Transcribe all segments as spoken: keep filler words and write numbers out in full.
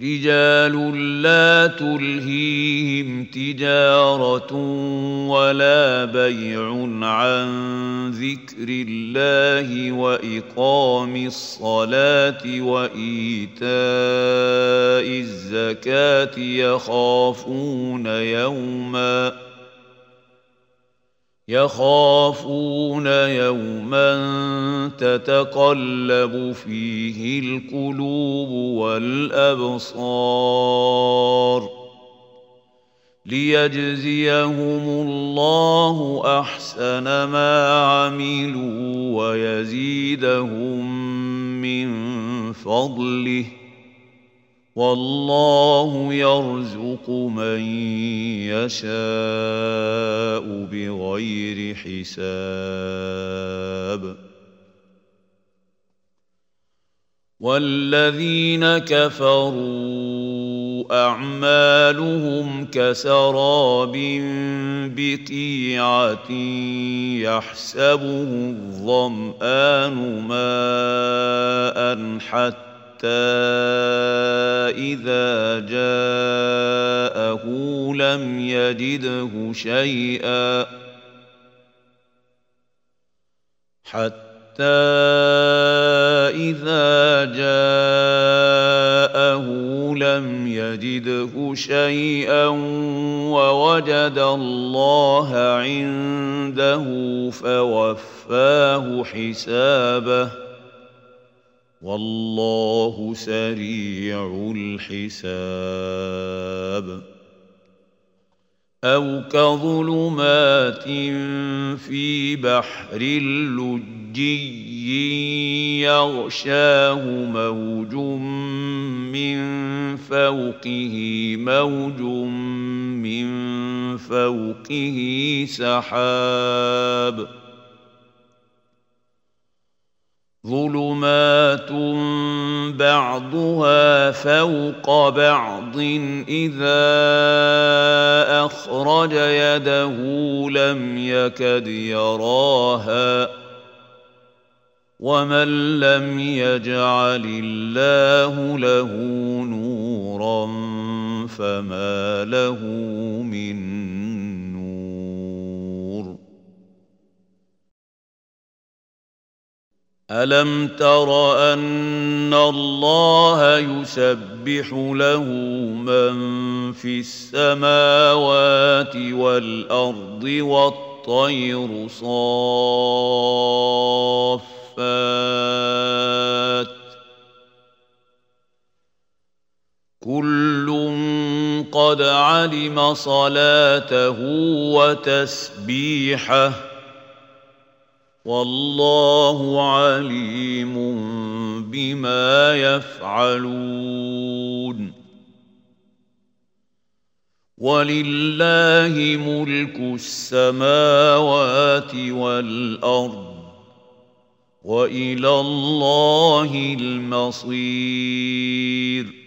رجال لا تلهيهم تجارة ولا بيع عن ذكر الله وإقام الصلاة وإيتاء الزكاة يخافون يوما يخافون يوما تتقلب فيه القلوب والأبصار ليجزيهم الله أحسن ما عملوا ويزيدهم من فضله والله يرزق من يشاء بغير حساب والذين كفروا أعمالهم كسراب بقيعة يحسبه الظمآن ماء حتى إذا جاءه لم يجده شيئا حتى إذا جاءه لم يجده شيئا ووجد الله عنده فوفاه حسابه والله سريع الحساب أو كظلمات في بحر لجي يغشاه موج من فوقه موج من فوقه سحاب ظلمات بعضها فوق بعض إذا أخرج يده لم يكد يراها ومن لم يجعل الله له نورا فما له من نور ألم تر أن الله يسبح له من في السماوات والأرض والطير صافات كل قد علم صلاته وتسبيحه والله عليم بما يفعلون ولله ملك السماوات والأرض وإلى الله المصير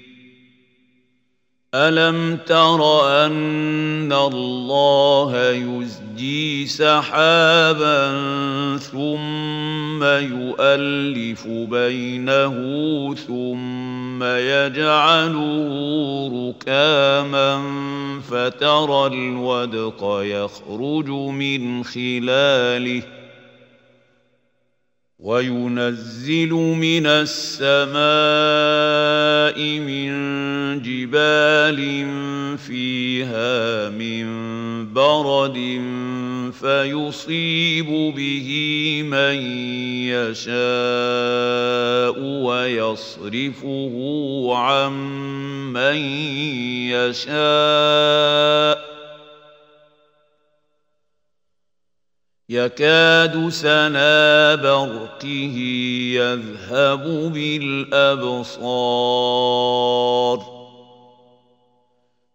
ألم تر أن الله يزجي سحابا ثم يؤلف بينه ثم يجعله ركاما فترى الودق يخرج من خلاله وينزل من السماء من جبال فيها من برد فيصيب به من يشاء ويصرفه عن من يشاء يكاد سنا برقه يذهب بالأبصار